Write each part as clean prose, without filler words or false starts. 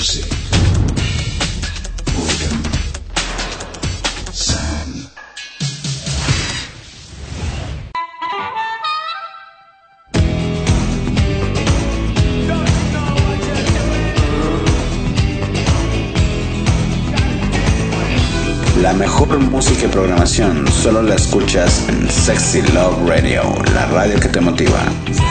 music. Boredom. Sound. La mejor música y programación solo la escuchas en Sexy Love Radio, la radio que te motiva.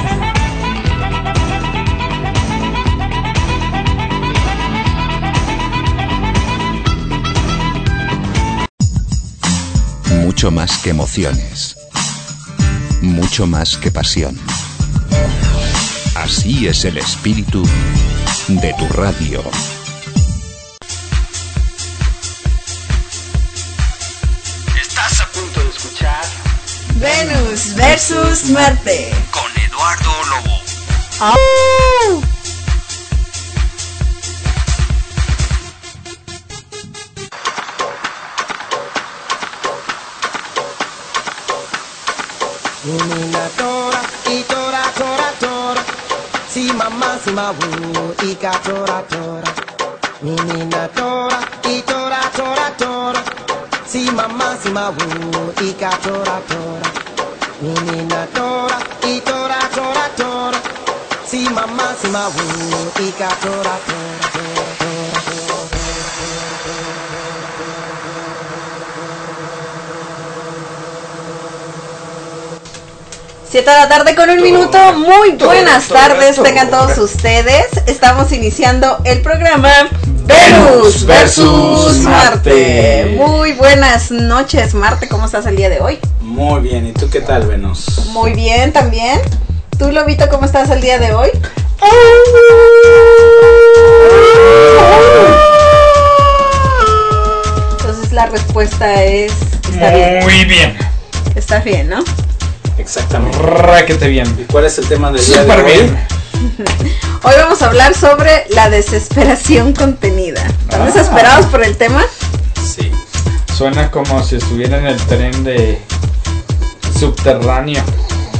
Mucho más que emociones, mucho más que pasión. Así es el espíritu de tu radio. Estás a punto de escuchar Venus versus Marte con Eduardo Lobo. ¡Au! Nina tora, y tora, tora, tora. Si mamá, si mabu, y ka tora, tora. Nina tora, y tora, tora, tora. Si mamá, si mabu, y ka tora, tora. Nina tora, y tora, tora, tora. Si mamá, si mabu, y ka tora, tora, tora, tora, tora. 7 de la tarde con un minuto. Muy buenas tardes tengan todos ustedes. Estamos iniciando el programa Venus versus Marte. Muy buenas noches, Marte. ¿Cómo estás el día de hoy? Muy bien, ¿y tú qué tal, Venus? Muy bien también. ¿Tú, Lobito, cómo estás el día de hoy? Entonces la respuesta es... está bien. Muy bien. Está bien, ¿no? Exactamente. Raquete bien. ¿Y cuál es el tema del día de Súper hoy? bien. Hoy vamos a hablar sobre la desesperación contenida. ¿Están desesperados por el tema? Sí. Suena como si estuviera en el tren de subterráneo.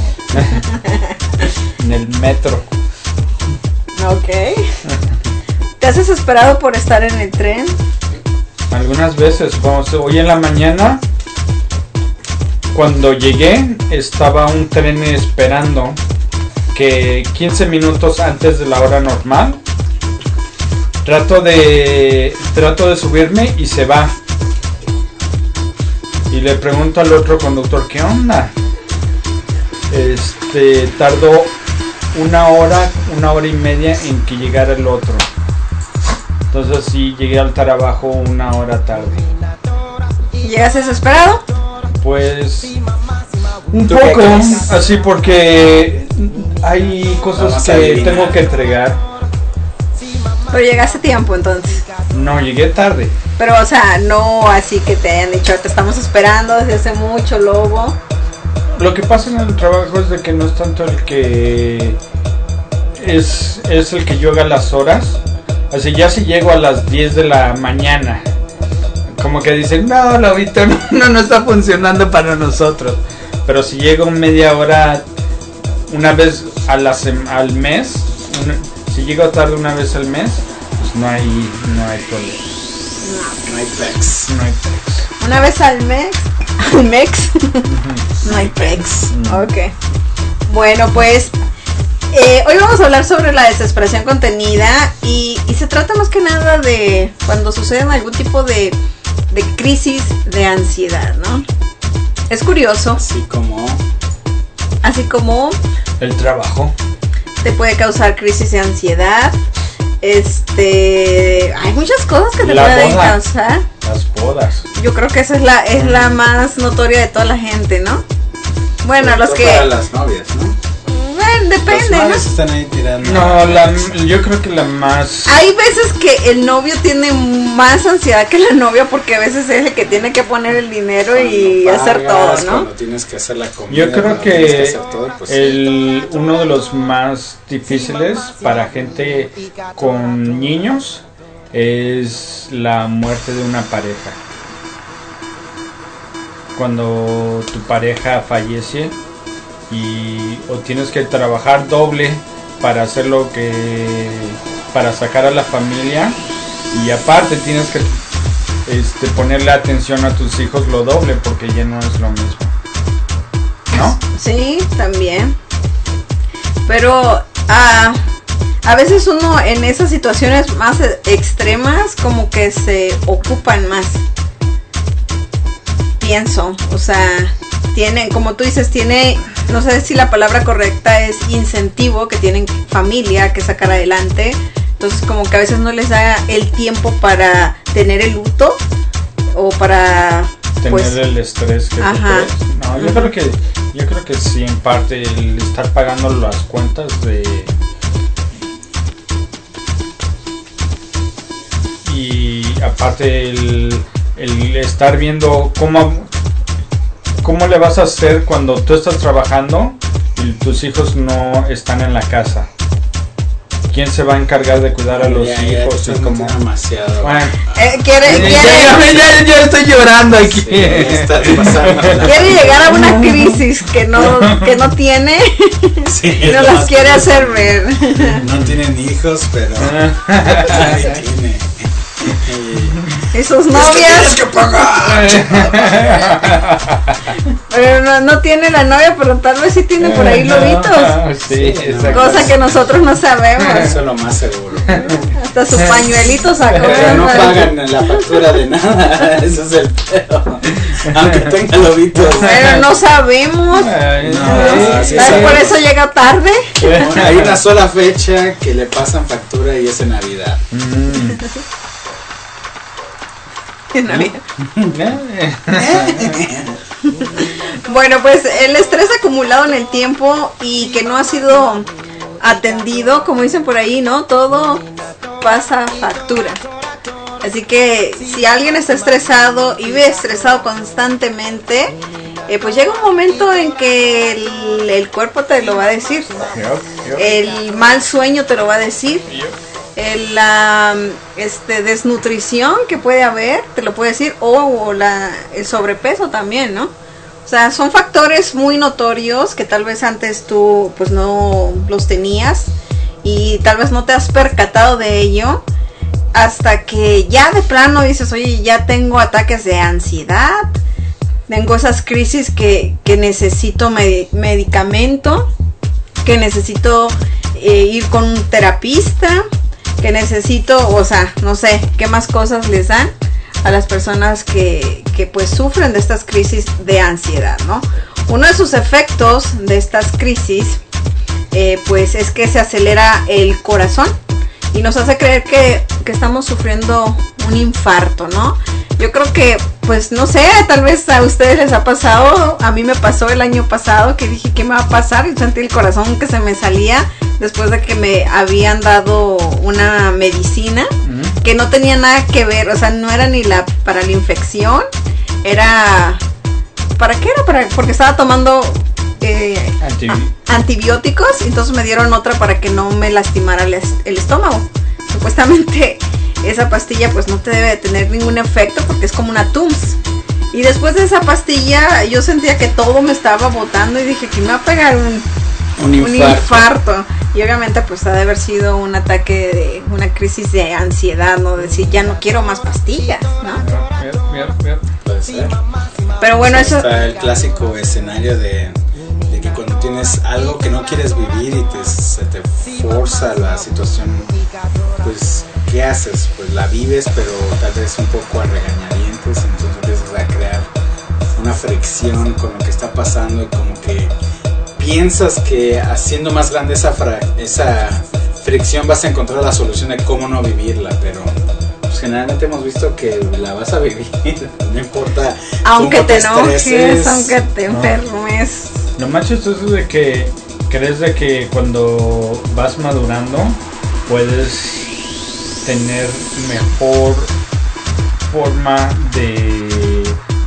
En el metro. Ok. ¿Te has desesperado por estar en el tren? Algunas veces, vamos, hoy en la mañana, cuando llegué, estaba un tren esperando que 15 minutos antes de la hora normal. Trato de subirme y se va. Y le pregunto al otro conductor, ¿qué onda? Tardó una hora y media en que llegara el otro. Entonces sí, llegué al trabajo una hora tarde. ¿Llegas desesperado? Pues un ¿Tú qué poco, crees? así porque hay cosas Vamos a que adivinar. tengo que entregar. Pero llegaste a tiempo entonces. No, llegué tarde. Pero, o sea, no así que te hayan dicho, te estamos esperando desde hace mucho, Lobo. Lo que pasa en el trabajo es de que no es tanto el que es el que yo haga las horas. Así ya si llego a las 10 de la mañana, como que dicen, no, Lobito, no está funcionando para nosotros. Pero si llego media hora, una vez al mes, si llego tarde una vez al mes, pues no hay problema. No hay pex. No hay pex. Una vez al mes. No hay pex. Ok. Bueno, pues hoy vamos a hablar sobre la desesperación contenida y se trata más que nada de cuando suceden algún tipo de crisis de ansiedad, ¿no? Es curioso, así como El trabajo. te puede causar crisis de ansiedad. Hay muchas cosas que te La pueden boda. causar. Las bodas. Yo creo que esa es la más notoria de toda la gente, ¿no? Bueno, los que... Para las novias, ¿no? Bueno, depende, Los ¿no? novios están ahí tirando. No, yo creo que la más... Hay veces que el novio tiene más ansiedad que la novia porque a veces es el que tiene que poner el dinero y Cuando hacer pagas, todo, ¿no? Cuando tienes que hacer la comida. Yo creo cuando tienes que hacer todo, pues, sí. uno de los más difíciles para gente con niños es la muerte de una pareja. Cuando tu pareja fallece o tienes que trabajar doble para hacer lo que para sacar a la familia, y aparte tienes que ponerle atención a tus hijos lo doble, porque ya no es lo mismo, ¿no? Sí, también. Pero a veces uno en esas situaciones más extremas como que se ocupan más. Pienso, o sea, tienen, como tú dices, no sé si la palabra correcta es incentivo, que tienen familia que sacar adelante. Entonces como que a veces no les da el tiempo para tener el luto o para tener el estrés que ajá. No, yo creo que sí, en parte el estar pagando las cuentas y aparte el estar viendo cómo le vas a hacer cuando tú estás trabajando y tus hijos no están en la casa. ¿Quién se va a encargar de cuidar a los hijos? Es como demasiado. Bueno, ya estoy llorando aquí. Sí, quiere llegar a una crisis que no tiene y no las quiere hacer ver. No tienen hijos, pero ahí tiene. Y sus novias. Que pagar. Pero no tiene la novia, pero tal vez sí tiene por ahí lobitos. Sí, cosa que nosotros no sabemos. Eso es lo más seguro. Hasta su pañuelito sacó. Pero no pagan la factura de nada. Eso es el pedo. Aunque tenga lobitos. Pero no sabemos. Por eso llega tarde. Hay una sola fecha que le pasan factura y es en Navidad. Bueno, pues el estrés acumulado en el tiempo y que no ha sido atendido, como dicen por ahí, ¿no? Todo pasa factura. Así que si alguien está estresado y vive estresado constantemente, pues llega un momento en que el cuerpo te lo va a decir. El mal sueño te lo va a decir. La desnutrición que puede haber te lo puede decir, o el sobrepeso también, ¿no? O sea, son factores muy notorios que tal vez antes tú pues no los tenías y tal vez no te has percatado de ello hasta que ya de plano dices, oye, ya tengo ataques de ansiedad, tengo esas crisis que necesito medicamento, que necesito ir con un terapista, que necesito, o sea, no sé, qué más cosas les dan a las personas que pues sufren de estas crisis de ansiedad, ¿no? Uno de sus efectos de estas crisis pues es que se acelera el corazón y nos hace creer que estamos sufriendo un infarto, ¿no? Yo creo que, pues no sé, tal vez a ustedes les ha pasado, a mí me pasó el año pasado que dije, ¿qué me va a pasar? Y sentí el corazón que se me salía después de que me habían dado una medicina que no tenía nada que ver, o sea, no era ni para la infección, era... ¿Para qué era? Porque estaba tomando antibióticos, entonces me dieron otra para que no me lastimara el estómago. Supuestamente esa pastilla pues no te debe de tener ningún efecto porque es como una Tums. Y después de esa pastilla yo sentía que todo me estaba botando y dije que me va a pegar un infarto. Y obviamente pues ha de haber sido un ataque de una crisis de ansiedad, ¿no? Decir, ya no quiero más pastillas, ¿no? Puede ser. Pero bueno, pues eso... Está el clásico escenario de que cuando tienes algo que no quieres vivir y se te forza la situación, pues ¿qué haces? Pues la vives, pero tal vez un poco a regañadientes, entonces empiezas a crear una fricción con lo que está pasando y como que piensas que haciendo más grande esa fricción vas a encontrar la solución de cómo no vivirla, pero pues generalmente hemos visto que la vas a vivir, no importa aunque cómo te enojes, estreses, aunque te enfermes. Lo más chistoso es de que crees de que cuando vas madurando puedes tener mejor forma de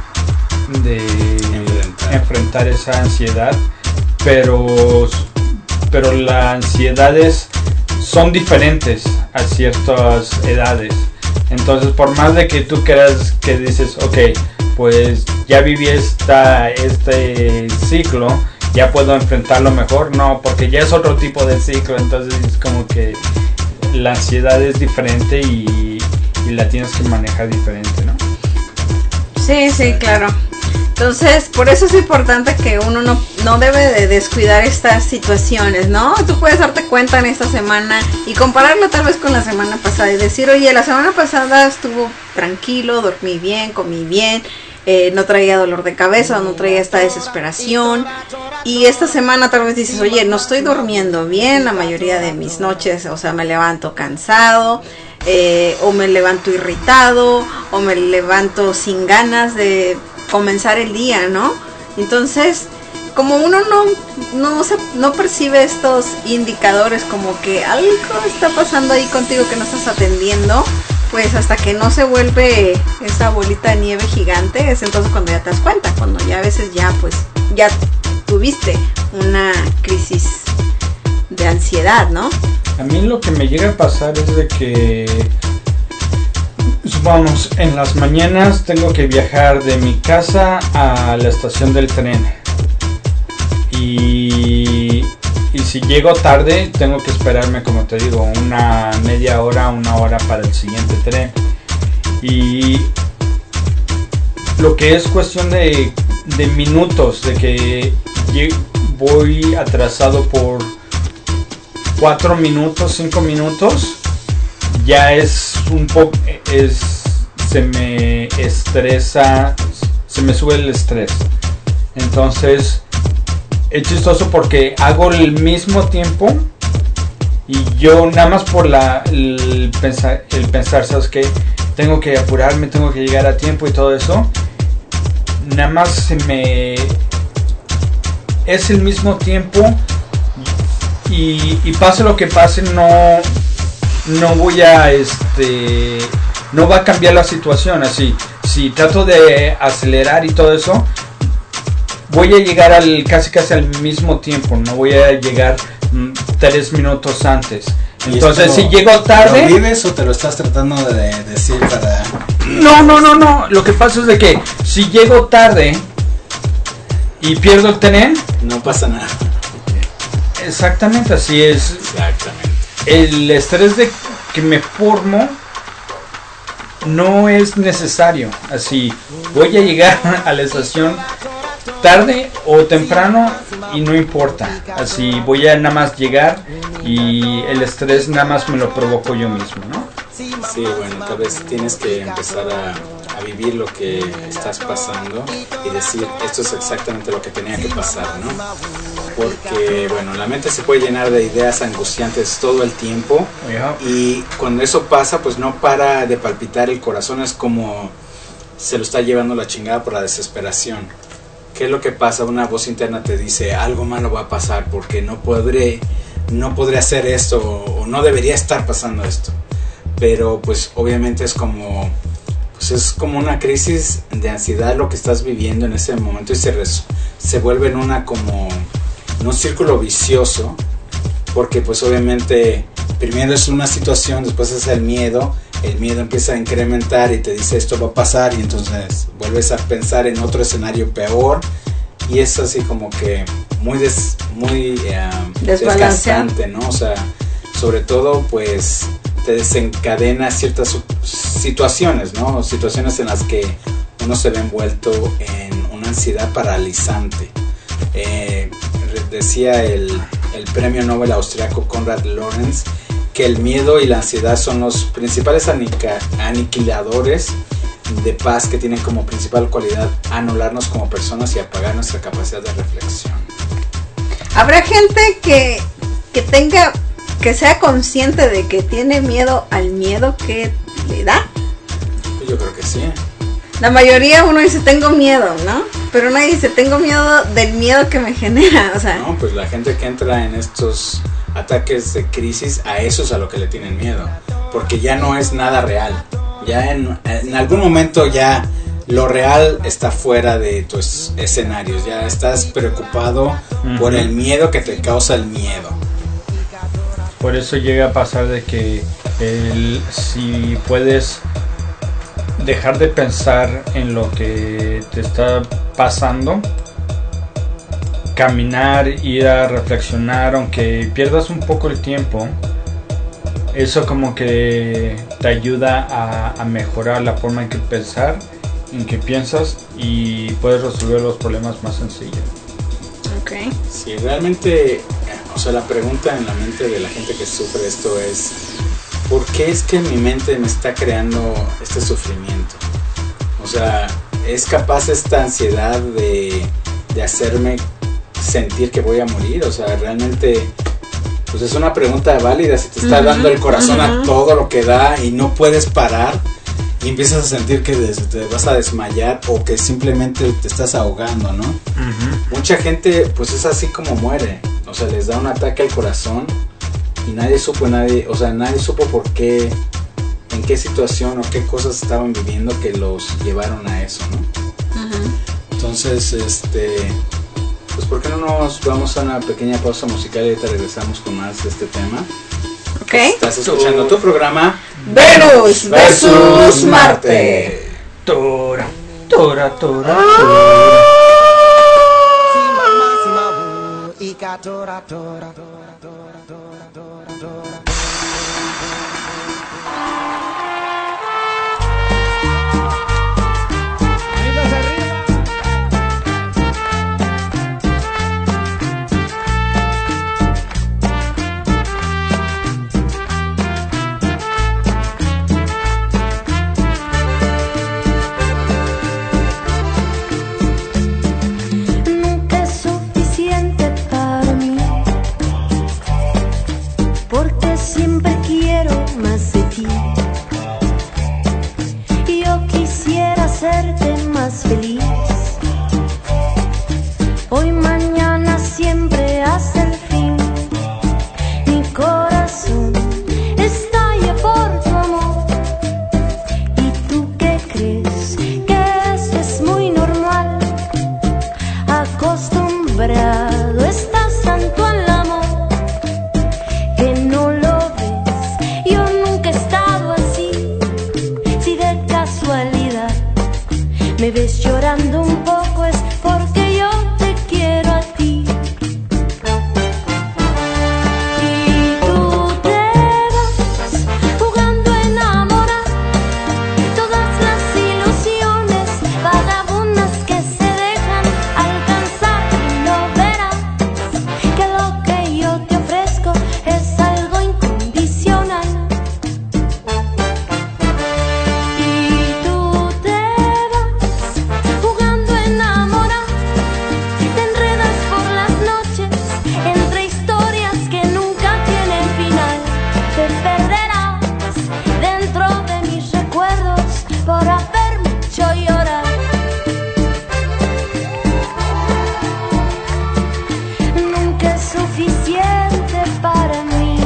enfrentar esa ansiedad, pero las ansiedades son diferentes a ciertas edades. Entonces, por más de que tú creas que dices, ok, pues ya viví este ciclo, ya puedo enfrentarlo mejor, no, porque ya es otro tipo de ciclo, entonces es como que la ansiedad es diferente y la tienes que manejar diferente, ¿no? Sí, claro. Entonces, por eso es importante que uno no debe de descuidar estas situaciones, ¿no? Tú puedes darte cuenta en esta semana y compararlo tal vez con la semana pasada y decir, oye, la semana pasada estuvo tranquilo, dormí bien, comí bien, no traía dolor de cabeza, no traía esta desesperación. Y esta semana tal vez dices, oye, no estoy durmiendo bien la mayoría de mis noches, o sea, me levanto cansado, o me levanto irritado, o me levanto sin ganas de comenzar el día, ¿no? Entonces, como uno no percibe estos indicadores como que algo está pasando ahí contigo que no estás atendiendo, pues hasta que no se vuelve esa bolita de nieve gigante, es entonces cuando ya te das cuenta, cuando ya a veces ya tuviste una crisis de ansiedad, ¿no? A mí lo que me llega a pasar es de que, supongamos, en las mañanas tengo que viajar de mi casa a la estación del tren y si llego tarde tengo que esperarme, como te digo, una media hora, una hora para el siguiente tren. Y lo que es cuestión de minutos, de que voy atrasado por 4 minutos, 5 minutos, ya es un poco, se me estresa, se me sube el estrés. Entonces es chistoso porque hago el mismo tiempo y yo nada más por el pensar, ¿sabes qué? Tengo que apurarme, tengo que llegar a tiempo y todo eso, nada más es el mismo tiempo y pase lo que pase, no voy a no va a cambiar la situación. Así, si trato de acelerar y todo eso, voy a llegar casi al mismo tiempo, no voy a llegar 3 minutos antes. Entonces, si llego tarde, ¿lo vives o te lo estás tratando de decir para...? No, lo que pasa es de que si llego tarde y pierdo el tren, no pasa nada. Exactamente, así es. Exactamente. El estrés de que me formo no es necesario. Así, voy a llegar a la estación tarde o temprano y no importa. Así, voy a nada más llegar y el estrés nada más me lo provoco yo mismo, ¿no? Sí, bueno, tal vez tienes que empezar a vivir lo que estás pasando y decir, esto es exactamente lo que tenía que pasar, ¿no? Porque, bueno, la mente se puede llenar de ideas angustiantes todo el tiempo y cuando eso pasa, pues no para de palpitar el corazón, es como se lo está llevando la chingada por la desesperación. ¿Qué es lo que pasa? Una voz interna te dice, algo malo va a pasar porque no podré hacer esto o no debería estar pasando esto. Pero pues obviamente es como una crisis de ansiedad lo que estás viviendo en ese momento y se vuelve en un círculo vicioso, porque pues obviamente primero es una situación, después es el miedo empieza a incrementar y te dice esto va a pasar y entonces vuelves a pensar en otro escenario peor y es así como que muy desgastante, ¿no? O sea, sobre todo pues te desencadena ciertas situaciones, ¿no? Situaciones en las que uno se ve envuelto en una ansiedad paralizante. Decía el premio Nobel austriaco Konrad Lorenz que el miedo y la ansiedad son los principales aniquiladores de paz que tienen como principal cualidad anularnos como personas y apagar nuestra capacidad de reflexión. Habrá gente que sea consciente de que tiene miedo al miedo que le da. Yo creo que sí. La mayoría uno dice tengo miedo, ¿no? Pero nadie dice tengo miedo del miedo que me genera, o sea. No, pues la gente que entra en estos ataques de crisis, a eso es a lo que le tienen miedo, porque ya no es nada real. Ya en algún momento ya lo real está fuera de tus escenarios, ya estás preocupado por el miedo que te causa el miedo. Por eso llega a pasar de que si puedes dejar de pensar en lo que te está pasando, caminar, ir a reflexionar, aunque pierdas un poco el tiempo, eso como que te ayuda a mejorar la forma en que pensar, en que piensas, y puedes resolver los problemas más sencillos. Okay. Sí, realmente, o sea, la pregunta en la mente de la gente que sufre esto es: ¿por qué es que mi mente me está creando este sufrimiento? O sea, ¿es capaz esta ansiedad de hacerme sentir que voy a morir? O sea, realmente, pues es una pregunta válida. Si te está dando el corazón a todo lo que da y no puedes parar y empiezas a sentir que te vas a desmayar o que simplemente te estás ahogando, ¿no? Mucha gente pues es así como muere, o sea, les da un ataque al corazón y nadie supo por qué, en qué situación o qué cosas estaban viviendo que los llevaron a eso, ¿no? Entonces, pues ¿por qué no nos vamos a una pequeña pausa musical y ahorita regresamos con más de este tema? Ok. Estás escuchando tu programa Venus versus Marte. Tora, tora, tora, tora. Si mamá, si mabu, ika tora, tora, tora, tora, tora, tora, tora. Nunca es suficiente para mí, porque siempre quiero más de ti. Yo quisiera hacerte más feliz. Hoy, mañana, siempre hasta el fin. Mi corazón estalla por tu amor. ¿Y tú qué crees? Que eso es muy normal. Acostumbrado estás tanto al amor que no lo ves. Yo nunca he estado así. Si de casualidad me ves llorando un poco, es porque yo te quiero a ti. Y tú te vas jugando a enamorar. Todas las ilusiones vagabundas que se dejan alcanzar, y no verás que lo que yo te ofrezco es algo incondicional. Y tú te vas jugando a enamorar. Te enredas por las noches entre historias que nunca tienen final. Te perderás dentro de mis recuerdos por haberme hecho llorar. Nunca es suficiente para mí,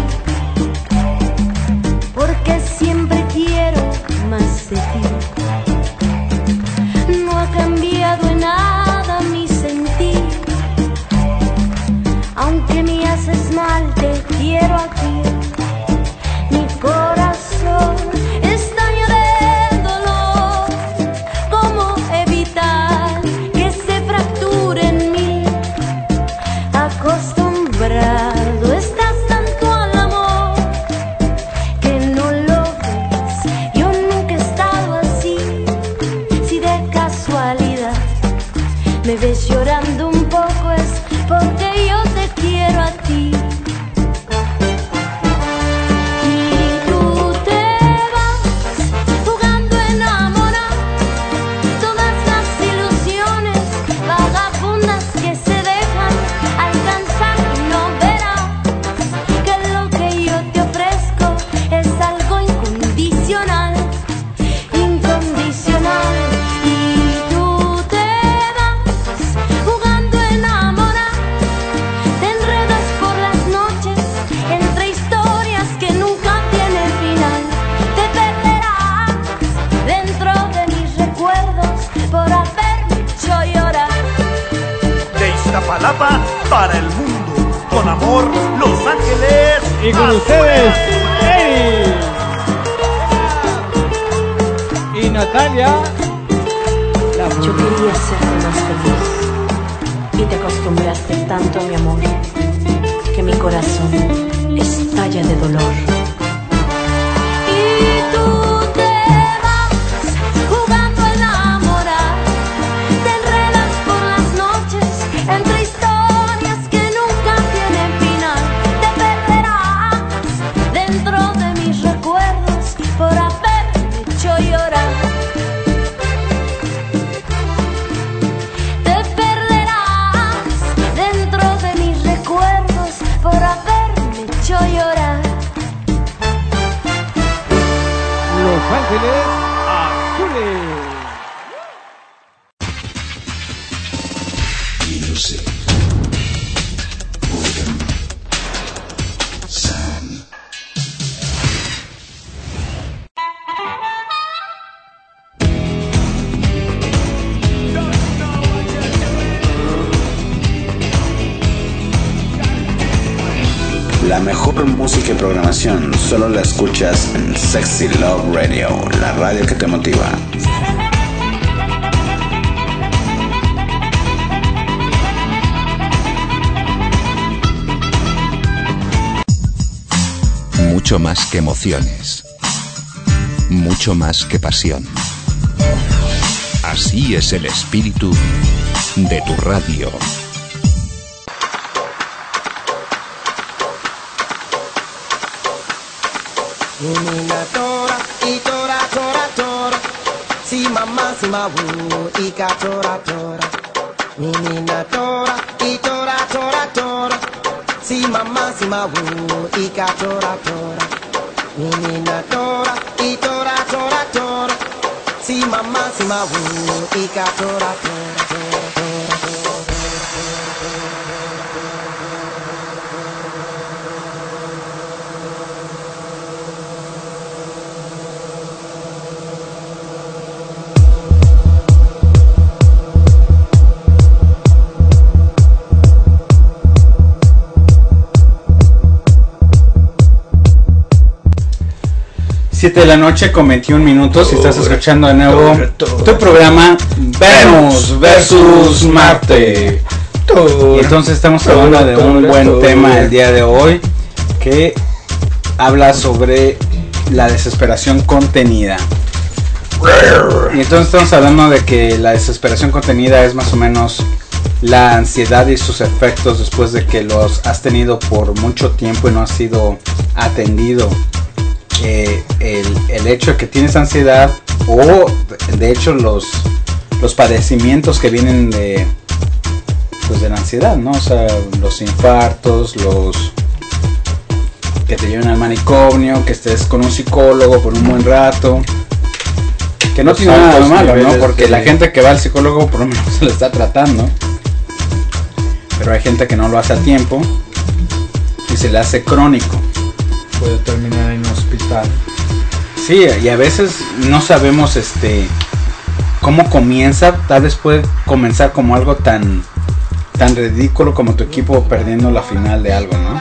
porque siempre quiero más de ti. No ha cambiado en nada mi sentir. Aunque me haces mal, te quiero aquí. Mi corazón estalla de dolor. ¿Cómo evitar que se fracture en mí? Acostumbrado estás tanto al amor que no lo ves. Yo nunca he estado así. Si de casualidad me ves llorando un poco, es porque yo te quiero a ti. Y tú te vas jugando a enamorar. Todas las ilusiones vagabundas que se dejan alcanzar, y no verás que lo que yo te ofrezco es algo incondicional. Incondicional. Y tú te vas jugando a enamorar. Te enredas por las noches entre historias que nunca tienen final. Te perderás dentro de mis recuerdos por haberme hecho llorar. De Iztapalapa para el mundo, con amor, Los Ángeles. Y con ustedes, Eri y Natalia. Yo quería hacerte más feliz y te acostumbraste tanto a mi amor que mi corazón estalla de dolor. mejor música y programación solo la escuchas en Sexy Love Radio, la radio que te motiva. Mucho más que emociones. Mucho más que pasión. Así es el espíritu de tu radio. Menina tora, y tora, tora, tora. Si mamá, si ma wu, y ka tora, tora. Menina tora, y tora, tora, tora. Si mamá, si ma wu, y ka tora, tora. Menina tora, y tora, tora, tora. Si mamá, si ma wu, y ka tora, tora, tora, tora, tora. Siete de la noche con 21 minutos y estás escuchando de nuevo tu programa Venus versus Marte. Y entonces estamos hablando de un buen tema el día de hoy que habla sobre la desesperación contenida. Y entonces estamos hablando de que la desesperación contenida es más o menos la ansiedad y sus efectos después de que los has tenido por mucho tiempo y no has sido atendido. El hecho de que tienes ansiedad o de hecho los padecimientos que vienen de la ansiedad, ¿no? O sea, los infartos, los que te lleven al manicomio, que estés con un psicólogo por un buen rato, que no tiene nada de malo, ¿no? Porque la gente que va al psicólogo por lo menos se lo está tratando, pero hay gente que no lo hace a tiempo y se le hace crónico. Puede terminar en un hospital. Sí, y a veces no sabemos cómo comienza. Tal vez puede comenzar como algo tan ridículo como tu equipo perdiendo la final de algo, ¿no?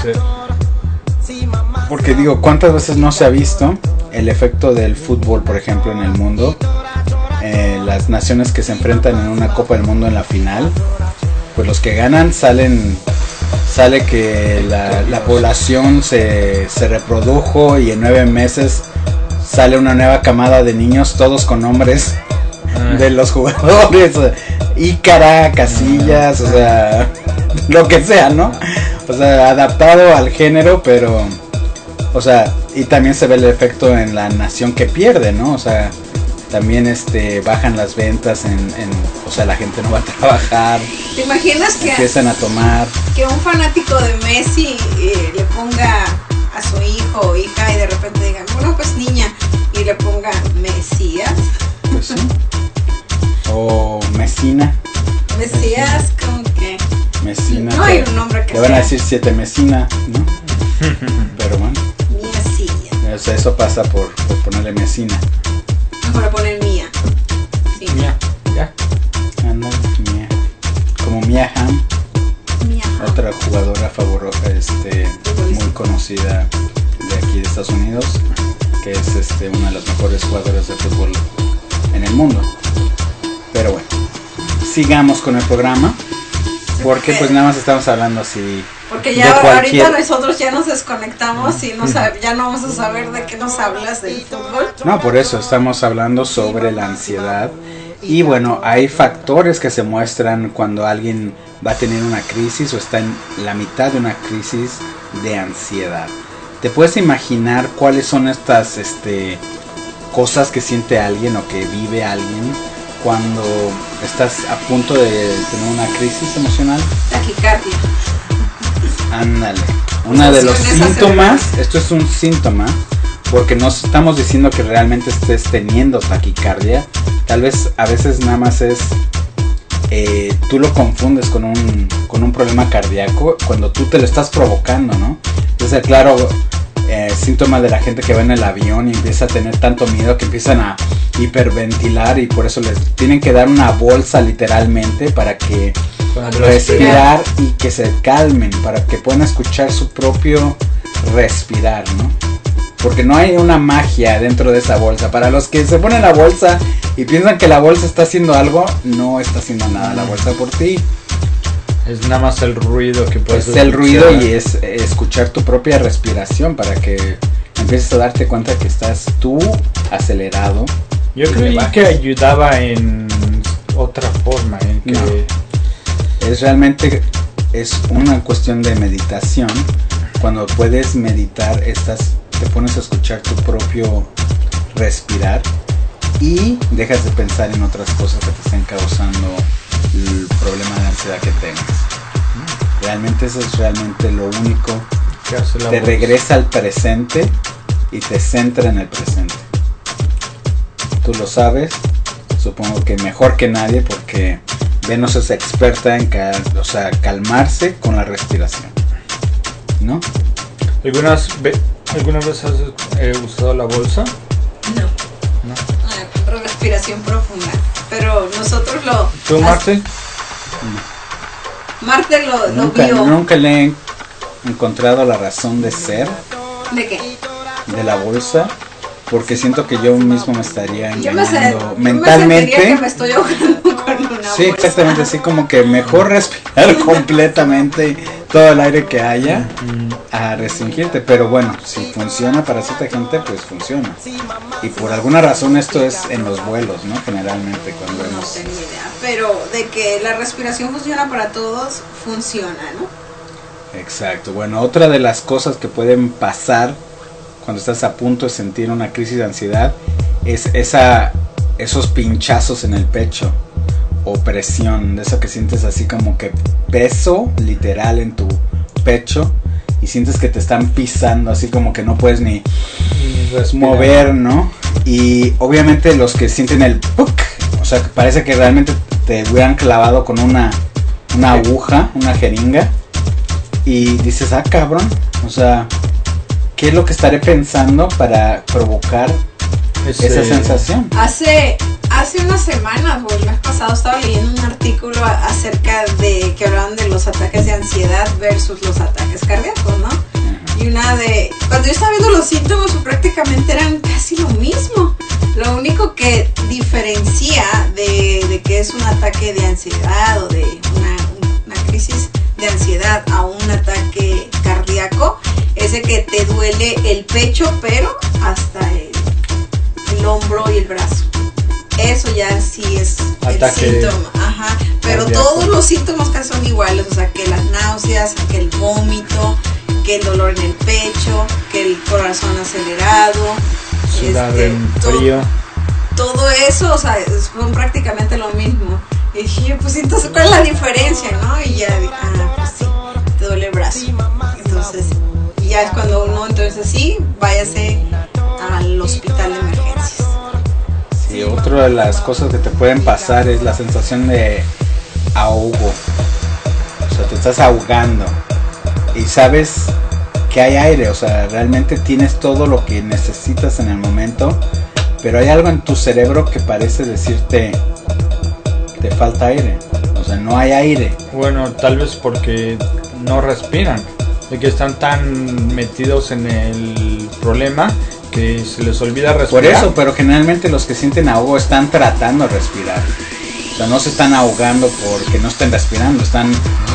Sí. Porque digo, ¿cuántas veces no se ha visto el efecto del fútbol, por ejemplo, en el mundo? Las naciones que se enfrentan en una Copa del Mundo en la final, pues los que ganan sale que la población se reprodujo y en 9 meses sale una nueva camada de niños, todos con nombres de los jugadores, Ícara, Casillas, o sea, lo que sea, ¿no? O sea, adaptado al género, pero, o sea, y también se ve el efecto en la nación que pierde, ¿no? O sea, también bajan las ventas o sea, la gente no va a trabajar. ¿Te imaginas que empiezan a tomar? Que un fanático de Messi le ponga a su hijo o hija y de repente digan, bueno, pues niña, y le ponga Mesías. Pues sí. O Mesina. Mesías, como que Mesina. No hay un nombre que le van a decir 7 Mesina, ¿no? Pero bueno. Mesías. O sea, eso pasa por ponerle Mesina. Mejor le ponen Mía. Sí. Mía, ya. Anda, Mía. Como Mia Hamm. Otra jugadora muy conocida de aquí de Estados Unidos, que es una de las mejores jugadoras de fútbol en el mundo. Pero bueno, sigamos con el programa, porque pues nada más estamos hablando así. Porque ya ahorita nosotros ya nos desconectamos y ya no vamos a saber de qué nos hablas del fútbol. No, por eso estamos hablando sobre la ansiedad. Y bueno, hay factores que se muestran cuando alguien va a tener una crisis o está en la mitad de una crisis de ansiedad. ¿Te puedes imaginar cuáles son estas cosas que siente alguien o que vive alguien cuando estás a punto de tener una crisis emocional? Taquicardia. Ándale. Uno de los síntomas, esto es un síntoma, porque no estamos diciendo que realmente estés teniendo taquicardia. Tal vez a veces nada más es tú lo confundes con un problema cardíaco cuando tú te lo estás provocando, ¿no? Entonces, claro, síntoma de la gente que va en el avión y empieza a tener tanto miedo que empiezan a hiperventilar y por eso les tienen que dar una bolsa literalmente para que respirar y que se calmen, para que puedan escuchar su propio respirar, ¿no? Porque no hay una magia dentro de esa bolsa. Para los que se ponen la bolsa y piensan que la bolsa está haciendo algo, no está haciendo nada la bolsa por ti. Es nada más el ruido que puedes escuchar. Es el ruido y es escuchar tu propia respiración para que empieces a darte cuenta que estás tú acelerado. Yo creí que ayudaba en otra forma, en que... No. Es realmente una cuestión de meditación. Cuando puedes meditar, te pones a escuchar tu propio respirar y dejas de pensar en otras cosas que te estén causando el problema de ansiedad que tengas. Realmente eso es realmente lo único que hace la voz. Regresa al presente y te centra en el presente. Tú lo sabes, supongo que mejor que nadie, porque Venus es experta en calmarse con la respiración, ¿no? ¿Algunas veces has usado la bolsa? No. Respiración profunda. Pero nosotros lo... ¿Tú, Marte? Marte lo vio. Nunca le he encontrado la razón de ser. ¿De qué? De la bolsa. Porque siento que yo mismo me estaría engañando mentalmente. Yo me que me estoy ahogando con una bolsa. Sí, exactamente, así como que mejor respirar completamente todo el aire que haya a restringirte. Pero bueno, si funciona para cierta gente, pues funciona. Y por alguna razón esto es en los vuelos, ¿no? Generalmente cuando vemos... No tengo idea, pero de que la respiración funciona para todos, funciona, ¿no? Exacto. Bueno, otra de las cosas que pueden pasar cuando estás a punto de sentir una crisis de ansiedad es esos pinchazos en el pecho o presión, de eso que sientes así como que peso literal en tu pecho y sientes que te están pisando, así como que no puedes ni mover, ¿no? Y obviamente los que sienten el ¡puc! O sea, que parece que realmente te hubieran clavado con una aguja, una jeringa, y dices, cabrón, o sea, ¿qué es lo que estaré pensando para provocar esa sensación? Hace unas semanas, o el mes pasado, estaba leyendo un artículo acerca de que hablaban de los ataques de ansiedad versus los ataques cardíacos, ¿no? Y cuando yo estaba viendo los síntomas, prácticamente eran casi lo mismo. Lo único que diferencia de que es un ataque de ansiedad o de una crisis de ansiedad a un ataque cardíaco es de que te duele el pecho, pero hasta el hombro y el brazo. Eso ya sí es ataque, el síntoma. Ajá. Pero cardíaco. Todos los síntomas casi son iguales, o sea, que las náuseas, que el vómito, que el dolor en el pecho, que el corazón acelerado, frío. Todo eso, o sea, son prácticamente lo mismo. Y dije, pues entonces, ¿cuál es la diferencia, no? Y ya, pues sí, te duele el brazo. Entonces, ya es cuando uno, entonces sí, váyase al hospital de emergencias. Sí, otra de las cosas que te pueden pasar es la sensación de ahogo. O sea, te estás ahogando y sabes que hay aire, o sea, realmente tienes todo lo que necesitas en el momento, pero hay algo en tu cerebro que parece decirte, te falta aire, o sea, no hay aire. Bueno, tal vez porque no respiran, de que están tan metidos en el problema que se les olvida respirar. Por eso, pero generalmente los que sienten ahogo están tratando de respirar. O sea, no se están ahogando porque no estén respirando, están...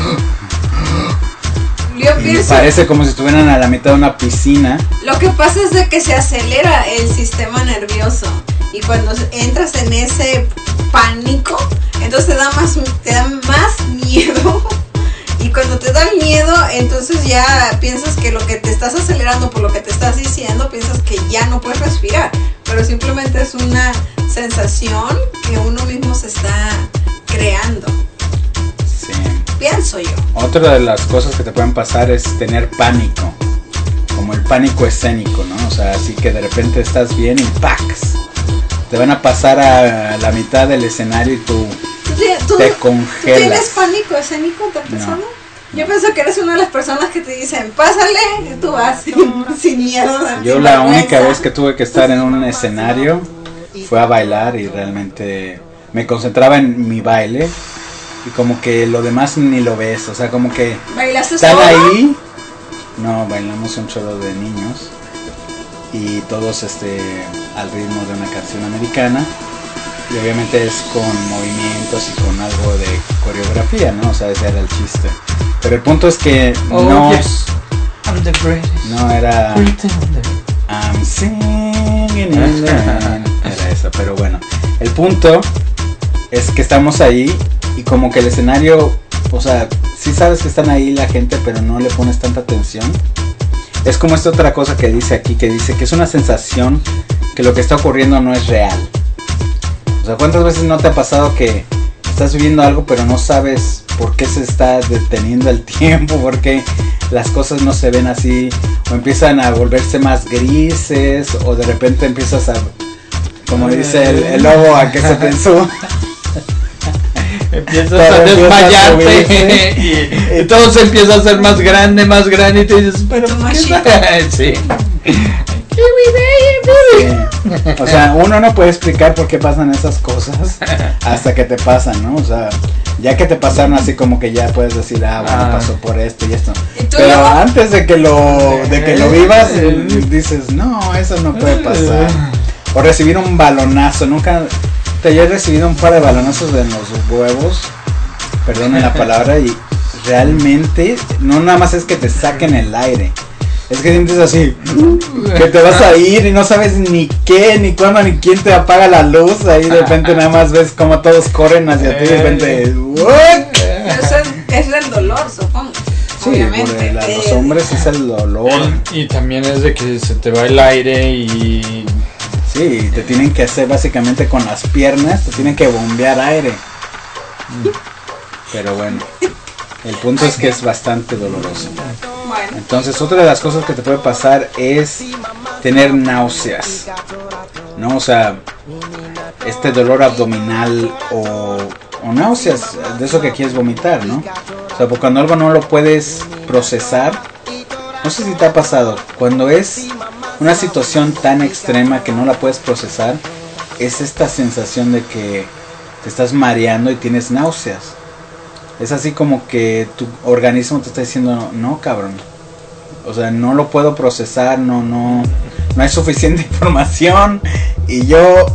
Yo pienso, parece como si estuvieran a la mitad de una piscina. Lo que pasa es de que se acelera el sistema nervioso y cuando entras en ese pánico, entonces te da más miedo. Y cuando te da el miedo, entonces ya piensas que lo que te estás acelerando por lo que te estás diciendo, piensas que ya no puedes respirar. Pero simplemente es una sensación que uno mismo se está creando. Sí. Pienso yo. Otra de las cosas que te pueden pasar es tener pánico. Como el pánico escénico, ¿no? O sea, así que de repente estás bien y ¡pax! Te van a pasar a la mitad del escenario y tú te congelas. ¿Tú tienes pánico escénico? ¿Te ha pasado? No. Yo pienso que eres una de las personas que te dicen, pásale, y tú vas sin miedo. Yo la única vez que tuve que estar en un escenario fue a bailar y realmente me concentraba en mi baile y como que lo demás ni lo ves, o sea, como que ¿bailaste están solo? Ahí no, bailamos un chorro de niños y todos al ritmo de una canción americana, y obviamente es con movimientos y con algo de coreografía, ¿no? O sea, ese era el chiste. Pero el punto es que no, yes. I'm the greatest. No era I'm singing in the rain. Era eso, pero bueno. El punto es que estamos ahí y como que el escenario, o sea, sí sabes que están ahí la gente, pero no le pones tanta atención. Es como esta otra cosa que dice aquí, que dice que es una sensación que lo que está ocurriendo no es real. O sea, ¿cuántas veces no te ha pasado que estás viviendo algo pero no sabes por qué se está deteniendo el tiempo, por qué las cosas no se ven así, o empiezan a volverse más grises, o de repente empiezas a, como dice el lobo, a que se pensó, empiezas a desmayarte y todo se empieza a hacer más grande y te dices, pero ¿qué sí. O sea, uno no puede explicar por qué pasan esas cosas hasta que te pasan, ¿no? O sea, ya que te pasaron así como que ya puedes decir, bueno, pasó por esto y esto. Pero antes de que lo vivas, dices, no, eso no puede pasar. O recibir un balonazo, nunca te hayas recibido un par de balonazos en los huevos, perdonen la palabra, y realmente no nada más es que te saquen el aire. Es que sientes así, que te vas a ir y no sabes ni qué, ni cuándo, ni quién te apaga la luz. Ahí de repente nada más ves como todos corren hacia ti. De repente, eso es el dolor, supongo. Sí, obviamente. Los hombres es el dolor. Y también es de que se te va el aire y... Sí, te tienen que hacer básicamente con las piernas, te tienen que bombear aire. Pero bueno, el punto es que es bastante doloroso. Entonces otra de las cosas que te puede pasar es tener náuseas, ¿no? O sea, este dolor abdominal o náuseas, de eso que quieres vomitar, ¿no? O sea, porque cuando algo no lo puedes procesar, no sé si te ha pasado, cuando es una situación tan extrema que no la puedes procesar, es esta sensación de que te estás mareando y tienes náuseas. Es así como que tu organismo te está diciendo, no cabrón, o sea, no lo puedo procesar, no hay suficiente información y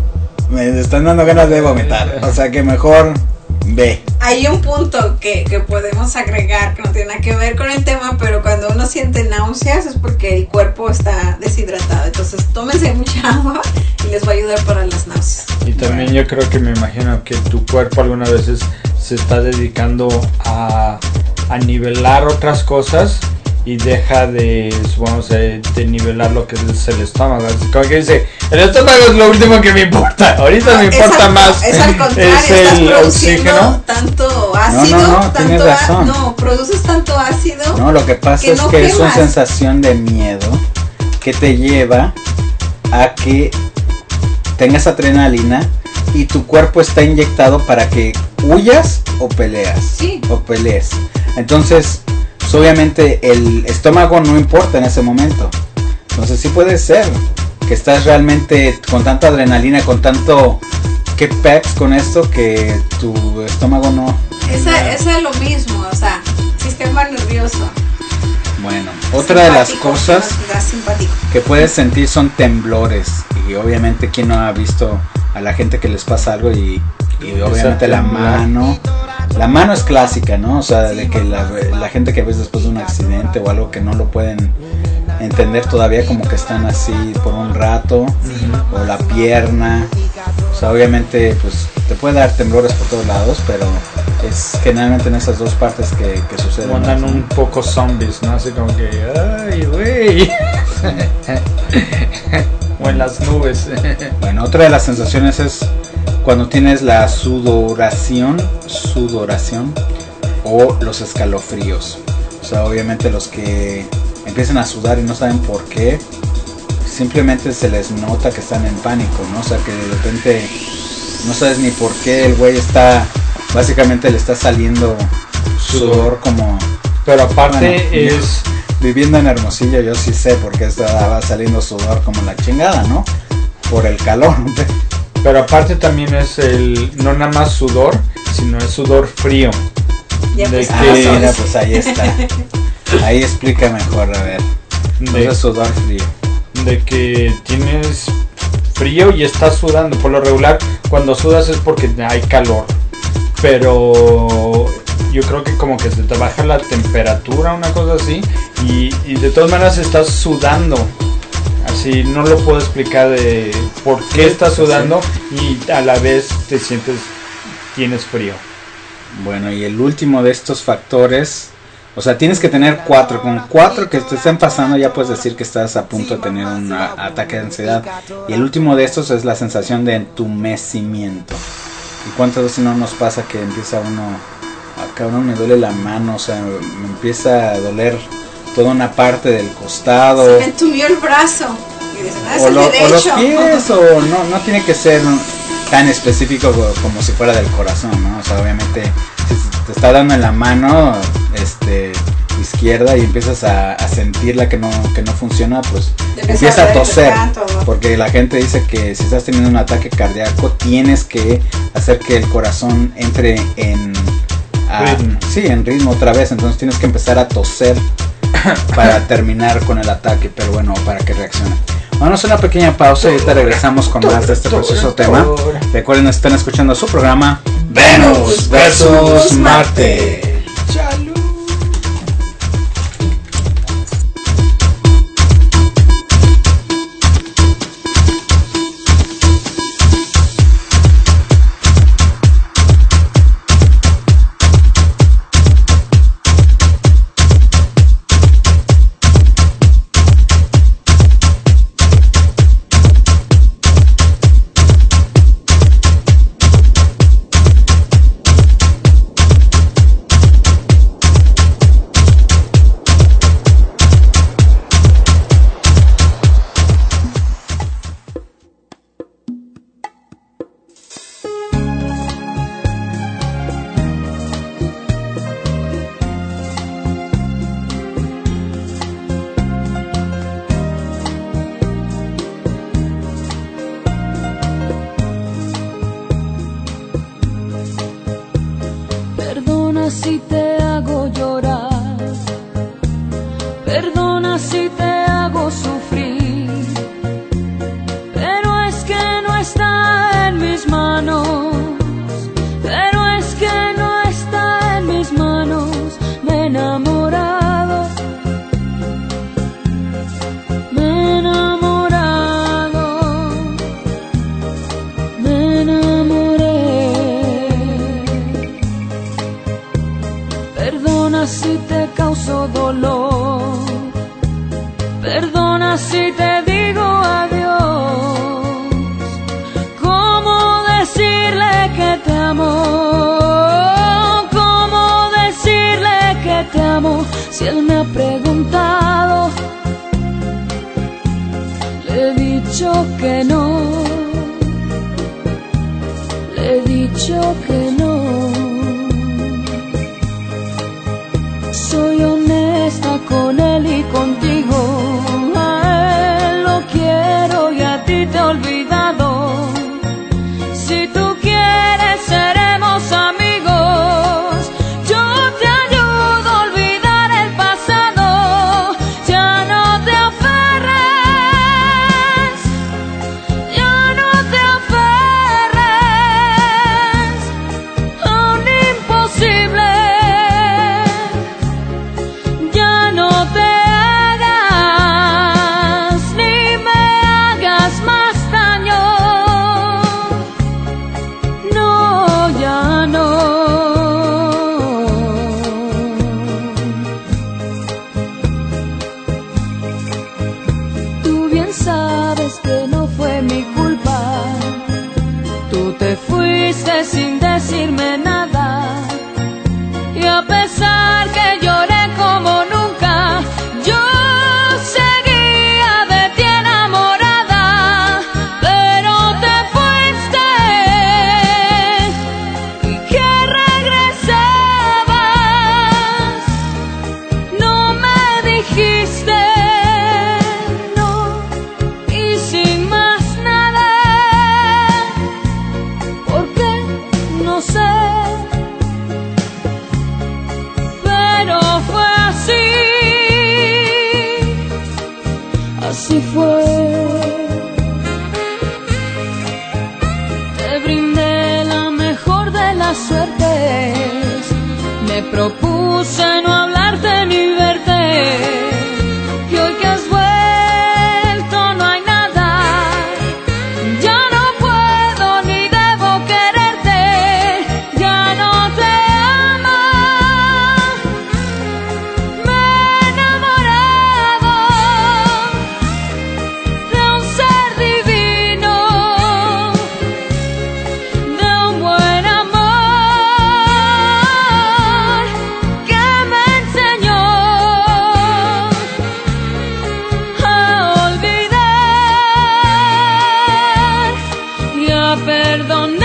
me están dando ganas de vomitar, o sea que mejor ve. Hay un punto que podemos agregar que no tiene nada que ver con el tema, pero cuando uno siente náuseas es porque el cuerpo está deshidratado, entonces tómense mucha agua y les va a ayudar para las náuseas. Y también yo creo que me imagino que tu cuerpo algunas veces se está dedicando a nivelar otras cosas y deja de, supongamos, de nivelar lo que es el estómago. Como que dice, el estómago es lo último que me importa. Ahorita me importa más. Es al contrario, es el oxígeno. Tanto ácido, tienes razón. No, produces tanto ácido. No, lo que pasa es que es una sensación de miedo que te lleva a que tengas adrenalina y tu cuerpo está inyectado para que huyas o peleas. Sí. O pelees. Entonces, pues obviamente el estómago no importa en ese momento. Entonces sí puede ser que estás realmente con tanta adrenalina, con tanto que peps con esto, que tu estómago no. Esa es lo mismo, o sea, sistema nervioso. Bueno, otra de las cosas que puedes sentir son temblores. Y obviamente, ¿quién no ha visto a la gente que les pasa algo? Y obviamente la mano es clásica, ¿no? O sea, de que la gente que ves después de un accidente o algo que no lo pueden entender todavía, como que están así por un rato, o la pierna. O sea, obviamente pues te puede dar temblores por todos lados, pero es generalmente en esas dos partes que suceden. Andan un poco zombies, ¿no? Así como que, ay, güey. O en las nubes. Bueno, otra de las sensaciones es cuando tienes la sudoración o los escalofríos. O sea, obviamente los que empiezan a sudar y no saben por qué, simplemente se les nota que están en pánico, ¿no? O sea, que de repente no sabes ni por qué el güey está, básicamente le está saliendo sudor como... Pero aparte es... Viviendo en Hermosillo yo sí sé por qué estaba saliendo sudor como la chingada, ¿no? Por el calor. Pero aparte también es no nada más sudor, sino es sudor frío. Ya pues, mira, pues ahí está. Ahí explica mejor, a ver. De sudor frío. De que tienes frío y estás sudando. Por lo regular, cuando sudas es porque hay calor. Pero yo creo que como que se te baja la temperatura, una cosa así. Y de todas maneras estás sudando. Así no lo puedo explicar de por qué estás sudando y a la vez tienes frío. Bueno, y el último de estos factores, o sea, tienes que tener 4. Con 4 que te estén pasando ya puedes decir que estás a punto de tener un ataque de ansiedad. Y el último de estos es la sensación de entumecimiento. ¿Y cuántas veces no nos pasa que empieza uno, cabrón, me duele la mano, o sea, me empieza a doler toda una parte del costado? Se me entumió el brazo. Y dicen, o los pies, o no tiene que ser tan específico como si fuera del corazón, ¿no? O sea, obviamente si te está dando en la mano izquierda y empiezas a sentirla que no funciona, pues empieza a toser, porque la gente dice que si estás teniendo un ataque cardíaco tienes que hacer que el corazón entre en ritmo otra vez, entonces tienes que empezar a toser para terminar con el ataque, pero bueno, para que reaccione. Vamos a una pequeña pausa y ahorita regresamos con más de este precioso tema. Recuerden, están escuchando su programa Venus vs Marte. Si te hago llorar, perdona si te hago sufrir, pero es que no está en mis manos, pero es que no está en mis manos. Me he enamorado, me he enamorado, me enamoré. Perdona si te causo dolor, perdona si te digo adiós. ¿Cómo decirle que te amo? ¿Cómo decirle que te amo? Si él me ha preguntado, le he dicho que no, le he dicho que no. Soy honesta con él y contigo. A él lo quiero y a ti te he olvidado. Si tú quieres seremos amigos. Yo te ayudo a olvidar el pasado. Ya no te aferres, ya no te aferres a un imposible. Sin decirme nada, y a pesar que lloré como nunca, yo seguía de ti enamorada. Pero te fuiste y que regresabas, no me dijiste. No sé, pero propuse no hablarte ni verte, y hoy que has vuelto no hay nada. Ya no puedo ni debo quererte, ya no te amo. Me he enamorado de un ser divino, de un buen amor que me enseñó a olvidar y a perdonar.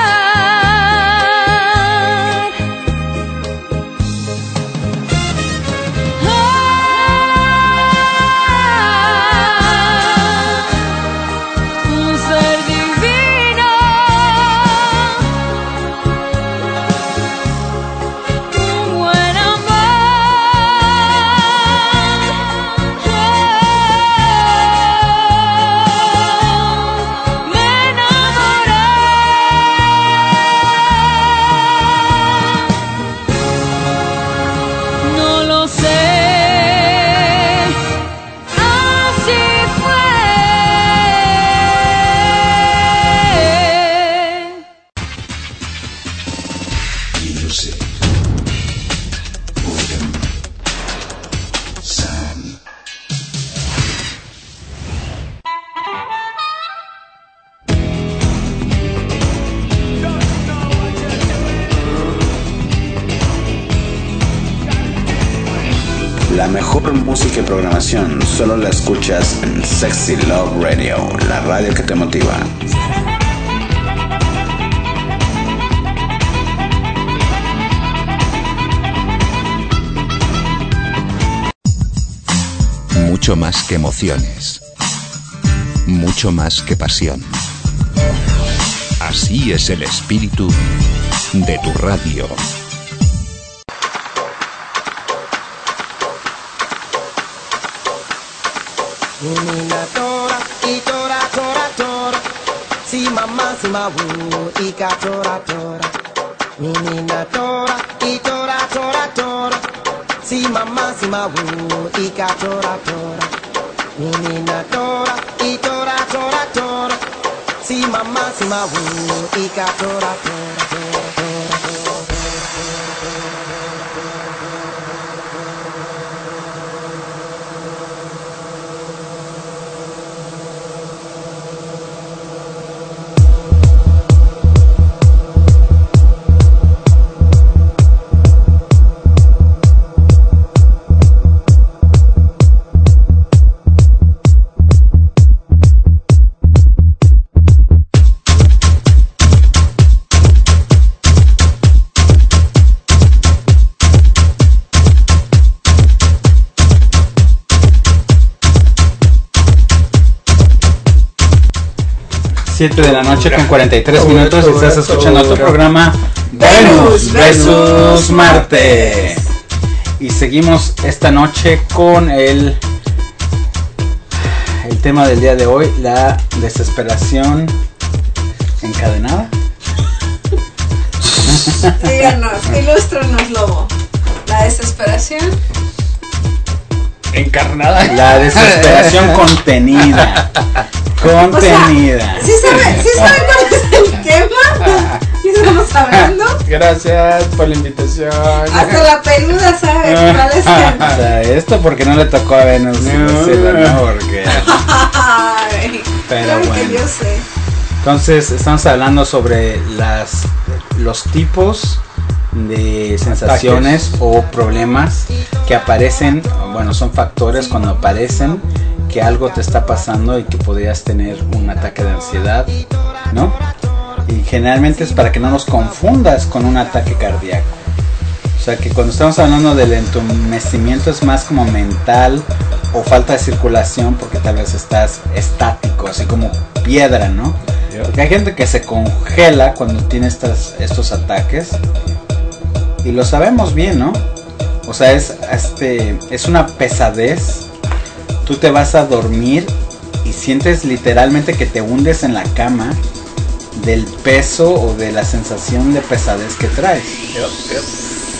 Un ser divino, un buen amor. Me enamoré. No lo sé, así fue. Music. Boredom. Sound. La mejor música y programación solo la escuchas en Sexy Love Radio, la radio que te motiva. Mucho más que emociones. Mucho más que pasión. Así es el espíritu de tu radio. Menina tora, y tora, tora, tora. Si mamá, si ma wu, y ka tora, tora. Menina tora, y tora, tora, tora. Si mamá, si ma wu, y ka tora, tora. Menina tora, y tora, tora, tora. Si mamá, si ma wu, y ka tora, tora, tora, tora, tora. De la noche con 43 minutos y estás escuchando tu programa Venus vs Marte. Y seguimos esta noche con el tema del día de hoy, la desesperación encadenada. Díganos, ilústranos, Lobo. La desesperación encarnada. La desesperación contenida. Contenida. O sea, ¿sí sabe cuál es el tema? ¿Qué estamos hablando? Gracias por la invitación. Hasta la peluda sabe cuál es el tema. O sea, esto porque no le tocó a Venus decirlo, no, porque... Ay, pero claro bueno. que yo sé. Entonces estamos hablando sobre los tipos de sensaciones o problemas que aparecen, bueno, son factores cuando aparecen que algo te está pasando y que podrías tener un ataque de ansiedad, ¿no? Y generalmente es para que no nos confundas con un ataque cardíaco. O sea que cuando estamos hablando del entumecimiento es más como mental o falta de circulación porque tal vez estás estático, así como piedra, ¿no? Porque hay gente que se congela cuando tiene estos ataques y lo sabemos bien, ¿no? O sea, es una pesadez. Tú te vas a dormir y sientes literalmente que te hundes en la cama del peso o de la sensación de pesadez que traes.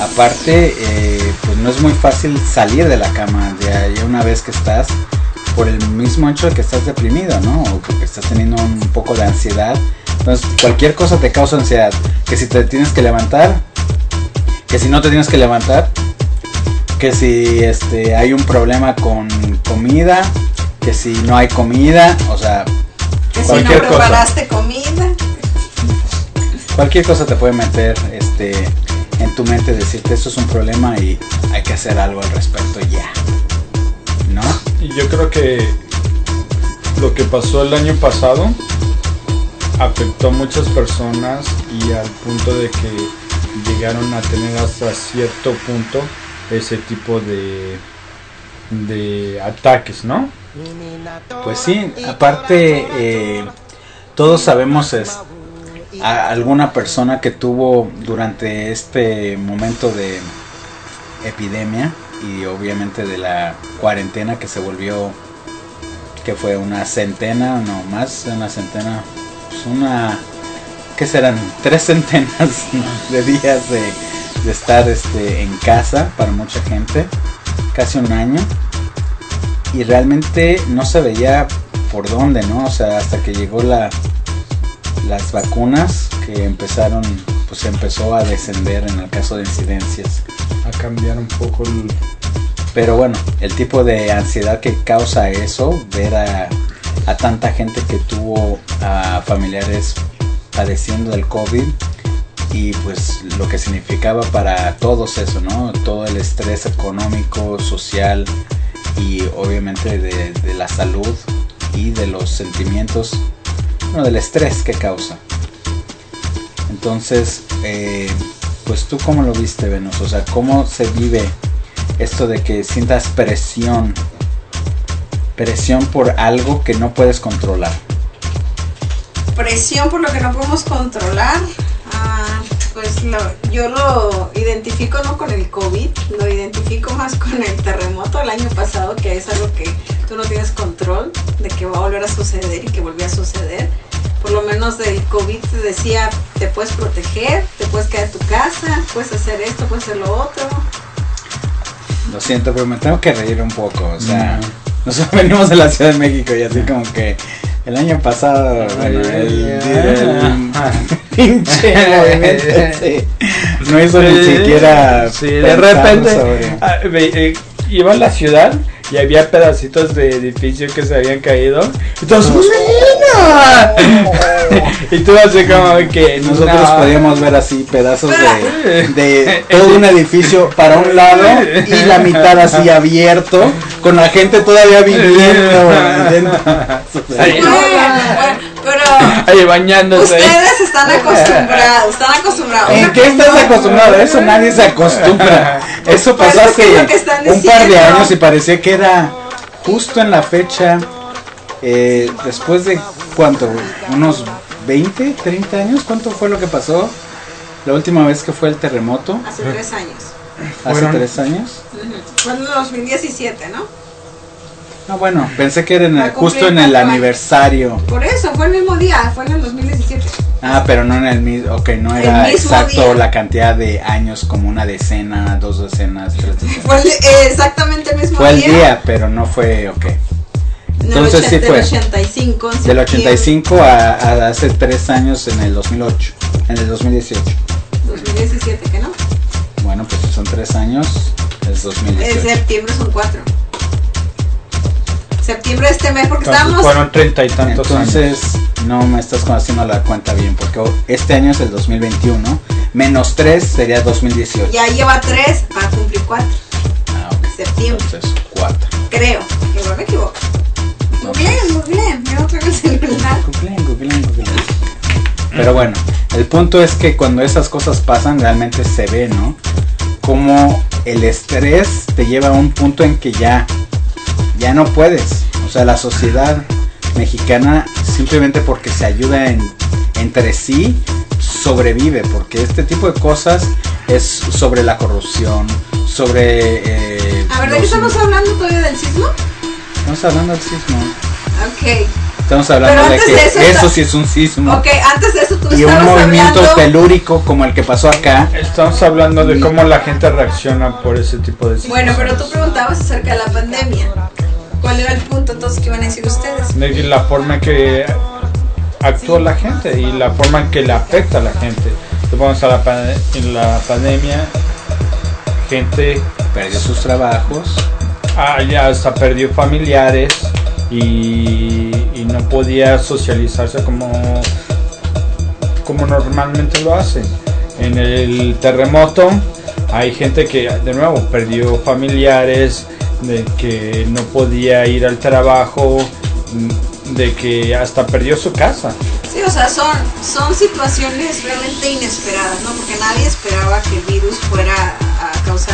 Aparte, pues no es muy fácil salir de la cama de una vez que estás, por el mismo hecho de que estás deprimido, ¿no? O que estás teniendo un poco de ansiedad. Entonces, cualquier cosa te causa ansiedad. Que si te tienes que levantar, que si no te tienes que levantar, que si hay un problema con comida, que si no hay comida, o sea, que cualquier si no preparaste comida. Cualquier cosa te puede meter en tu mente, decirte esto es un problema y hay que hacer algo al respecto ya, ¿no? Y yo creo que lo que pasó el año pasado afectó a muchas personas y al punto de que llegaron a tener hasta cierto punto ese tipo de ataques, ¿no? Pues sí, aparte todos sabemos a alguna persona que tuvo durante este momento de epidemia y obviamente de la cuarentena que se volvió, que fue una centena, no más de una centena, pues ¿qué serán? 3 centenas de días de estar en casa para mucha gente, casi un año, y realmente no se veía por dónde, ¿no? O sea, hasta que llegó las vacunas que empezaron, pues empezó a descender en el caso de incidencias, a cambiar un poco pero bueno, el tipo de ansiedad que causa eso, ver a tanta gente que tuvo a familiares padeciendo del COVID y pues lo que significaba para todos eso, ¿no? Todo el estrés económico, social y obviamente de la salud y de los sentimientos, bueno, del estrés que causa. Entonces, pues tú cómo lo viste, Venus, o sea, cómo se vive esto de que sientas presión por algo que no puedes controlar. Presión por lo que no podemos controlar. Pues yo lo identifico no con el COVID, lo identifico más con el terremoto del año pasado, que es algo que tú no tienes control de que va a volver a suceder y que volvió a suceder. Por lo menos del COVID te decía, te puedes proteger, te puedes quedar en tu casa, puedes hacer esto, puedes hacer lo otro. Lo siento, pero me tengo que reír un poco, o sea, nosotros venimos de la Ciudad de México y así como que el año pasado, bueno, el pinche movimiento no hizo ni siquiera. Sí, de repente iba a la ciudad y había pedacitos de edificio que se habían caído y todos y tú así como que nosotros podíamos ver así pedazos de todo un edificio para un lado y la mitad así abierto con la gente todavía viviendo pero ahí bañándose. Ustedes están acostumbrados. ¿En qué estás acostumbrado? Eso nadie se acostumbra. Eso pasó hace un par de años y parecía que era justo en la fecha, después de ¿cuánto? Unos 20, 30 años. ¿Cuánto fue lo que pasó la última vez que fue el terremoto? Hace 3 años. ¿Hace 3 años? Fue en el 2017, ¿no? Ah, bueno, pensé que era justo en el aniversario. Por eso, fue el mismo día, fue en el 2017. Ah, pero no en el mismo, ok, no era exacto día. La cantidad de años, como una decena, 2 decenas, 3 decenas. Fue exactamente el mismo día. Fue el día, pero no fue, ok. Entonces sí fue. Del 85. Del 85 a hace 3 años en el 2008, en el 2018. 2017, ¿qué no? Bueno, pues son 3 años, es 2018. En septiembre son 4. Septiembre de este mes, porque estábamos... Fueron 30 y tantos Entonces, años. No me estás haciendo la cuenta bien, porque este año es el 2021, menos 3 sería 2018. Ya lleva 3, va a cumplir 4. Ah, ok. Septiembre. Entonces, 4. Creo, igual me equivoco. Googleen, mira otra vez el celular. Googleen. Pero bueno, el punto es que cuando esas cosas pasan, realmente se ve, ¿no? Como el estrés te lleva a un punto en que ya no puedes. O sea, la sociedad mexicana, simplemente porque se ayuda entre sí, sobrevive, porque este tipo de cosas es sobre la corrupción, sobre... A ver, ¿de qué estamos hablando todavía del sismo? Estamos hablando del sismo. Ok, Estamos hablando de que eso sí es un sismo. Ok, antes de eso tú y estabas un movimiento hablando... telúrico como el que pasó acá. Estamos hablando de cómo la gente reacciona por ese tipo de situaciones. Bueno, pero tú preguntabas acerca de la pandemia. ¿Cuál era el punto entonces que iban a decir ustedes? De la forma en que actúa la gente y la forma en que le afecta a la gente. Vamos a en la pandemia, gente perdió sus trabajos, ya hasta perdió familiares y no podía socializarse como normalmente lo hace. En el terremoto hay gente que de nuevo perdió familiares, de que no podía ir al trabajo, de que hasta perdió su casa. Sí, o sea, son situaciones realmente inesperadas, ¿no? Porque nadie esperaba que el virus fuera a causar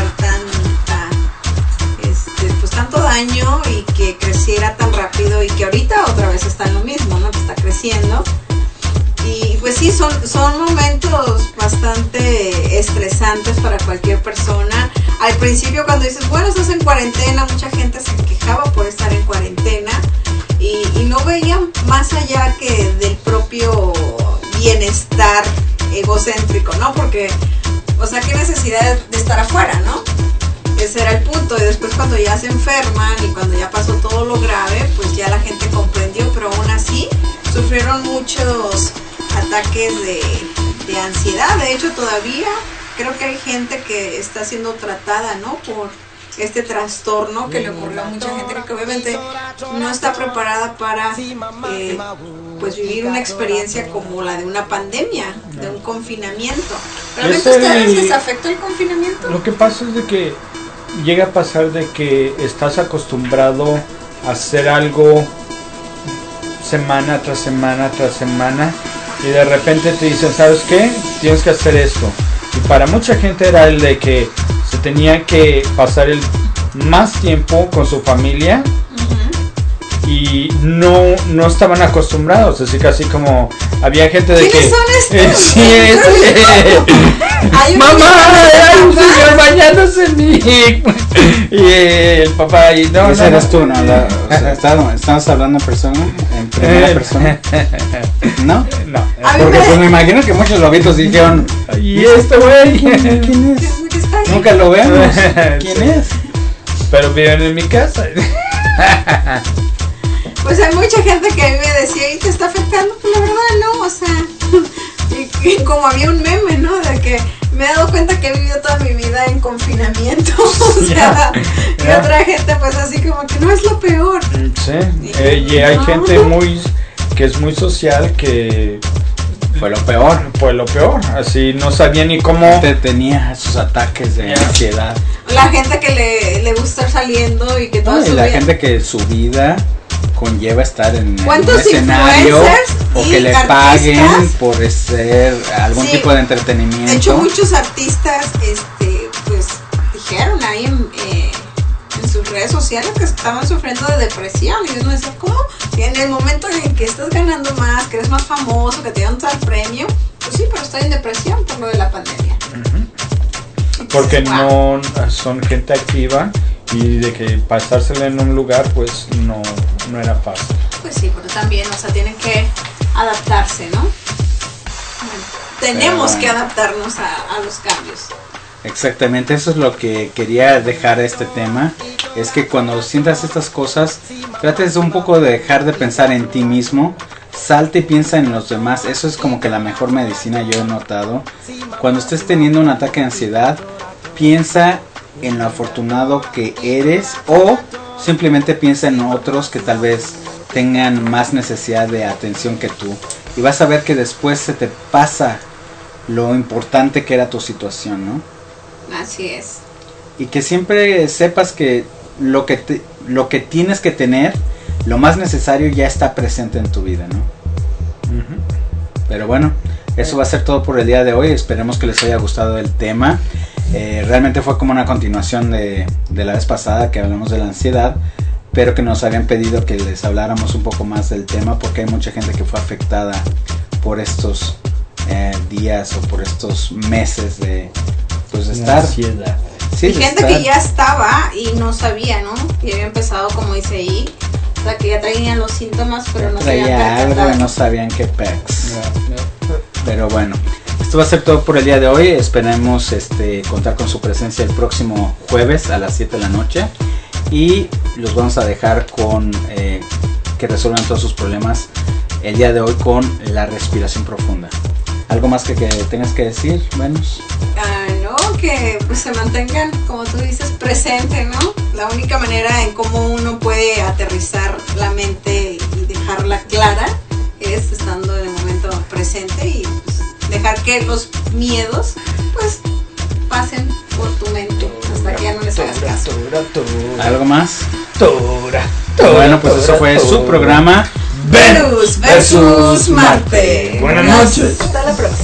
pues tanto daño y que creciera tan rápido y que ahorita otra vez está en lo mismo, ¿no? Que está creciendo. Y pues sí, son momentos bastante estresantes para cualquier persona. Al principio cuando dices, bueno, estás en cuarentena, mucha gente se quejaba por estar en cuarentena y no veían más allá que del propio bienestar egocéntrico, ¿no? Porque, o sea, qué necesidad de estar afuera, ¿no? Ese era el punto. Y después cuando ya se enferman y cuando ya pasó todo lo grave, pues ya la gente comprendió, pero aún así sufrieron muchos ataques de ansiedad. De hecho, todavía creo que hay gente que está siendo tratada, ¿no? Por este trastorno que le ocurrió a mucha gente que obviamente no está preparada para pues vivir una experiencia como la de una pandemia, de un confinamiento. ¿Realmente a ustedes les afectó el confinamiento? Lo que pasa es de que llega a pasar de que estás acostumbrado a hacer algo semana tras semana tras semana y de repente te dicen, ¿sabes qué? Tienes que hacer esto. Y para mucha gente era el de que se tenía que pasar el más tiempo con su familia y no estaban acostumbrados, así casi como había gente de ¿quiénes que son estos? mamá, hay un señor bañándose en mí y el papá y no ese eres tú, ¿no? O sea, estamos hablando en primera persona. ¿No? Porque pues me imagino que muchos lobitos dijeron, ¿y este güey? ¿Quién es? Nunca lo vemos. ¿Quién es? Pero viven en mi casa. Pues hay mucha gente que a mí me decía, ¿y te está afectando? Pues la verdad no, o sea, y como había un meme, ¿no? De que me he dado cuenta que he vivido toda mi vida en confinamiento, o sea, y otra gente pues así como que no es lo peor. Sí, y hay gente que es muy social que... Fue lo peor, así no sabía ni cómo... Tenía sus ataques de ansiedad. La gente que le gusta estar saliendo y que toda su la vida... gente que su vida conlleva estar en un ¿cuántos escenario o que le artistas paguen por hacer algún tipo de entretenimiento? De hecho, muchos artistas pues dijeron ahí en sus redes sociales que estaban sufriendo de depresión y uno decía, ¿cómo? Y en el momento en que estás ganando más, que eres más famoso, que te dan tal premio, pues sí, pero estoy en depresión por lo de la pandemia. Porque no son gente activa y de que pasársela en un lugar pues no era fácil. Pues sí, pero también, o sea, tienen que adaptarse, ¿no? Bueno, tenemos que adaptarnos a los cambios. Exactamente, eso es lo que quería dejar este tema, es que cuando sientas estas cosas, trates un poco de dejar de pensar en ti mismo, salte y piensa en los demás. Eso es como que la mejor medicina, yo he notado. Cuando estés teniendo un ataque de ansiedad, piensa en lo afortunado que eres o simplemente piensa en otros que tal vez tengan más necesidad de atención que tú y vas a ver que después se te pasa lo importante que era tu situación, ¿no? Así es. Y que siempre sepas que lo que tienes que tener, lo más necesario ya está presente en tu vida, ¿no? Pero bueno, eso va a ser todo por el día de hoy. Esperemos que les haya gustado el tema. Realmente fue como una continuación de la vez pasada que hablamos de la ansiedad, pero que nos habían pedido que les habláramos un poco más del tema porque hay mucha gente que fue afectada por estos días o por estos meses de estar ansiedad. Sí, y gente que ya estaba y no sabía, ¿no? Y había empezado, como dice ahí, O sea, que ya traían los síntomas, pero no sabían Traía algo percatar. y no sabían qué pex. Pero bueno, esto va a ser todo por el día de hoy. Esperemos contar con su presencia el próximo jueves a las 7 de la noche. Y los vamos a dejar con que resuelvan todos sus problemas el día de hoy con la respiración profunda. ¿Algo más que tengas que decir, Venus? No, que pues se mantengan, como tú dices, presente, ¿no? La única manera en cómo uno puede aterrizar la mente y dejarla clara es estando en el momento presente y pues, dejar que los miedos pues pasen por tu mente hasta que ya no les hagas caso. ¿Algo más? Bueno, pues eso fue su programa Venus versus Marte. Buenas noches. Hasta la próxima.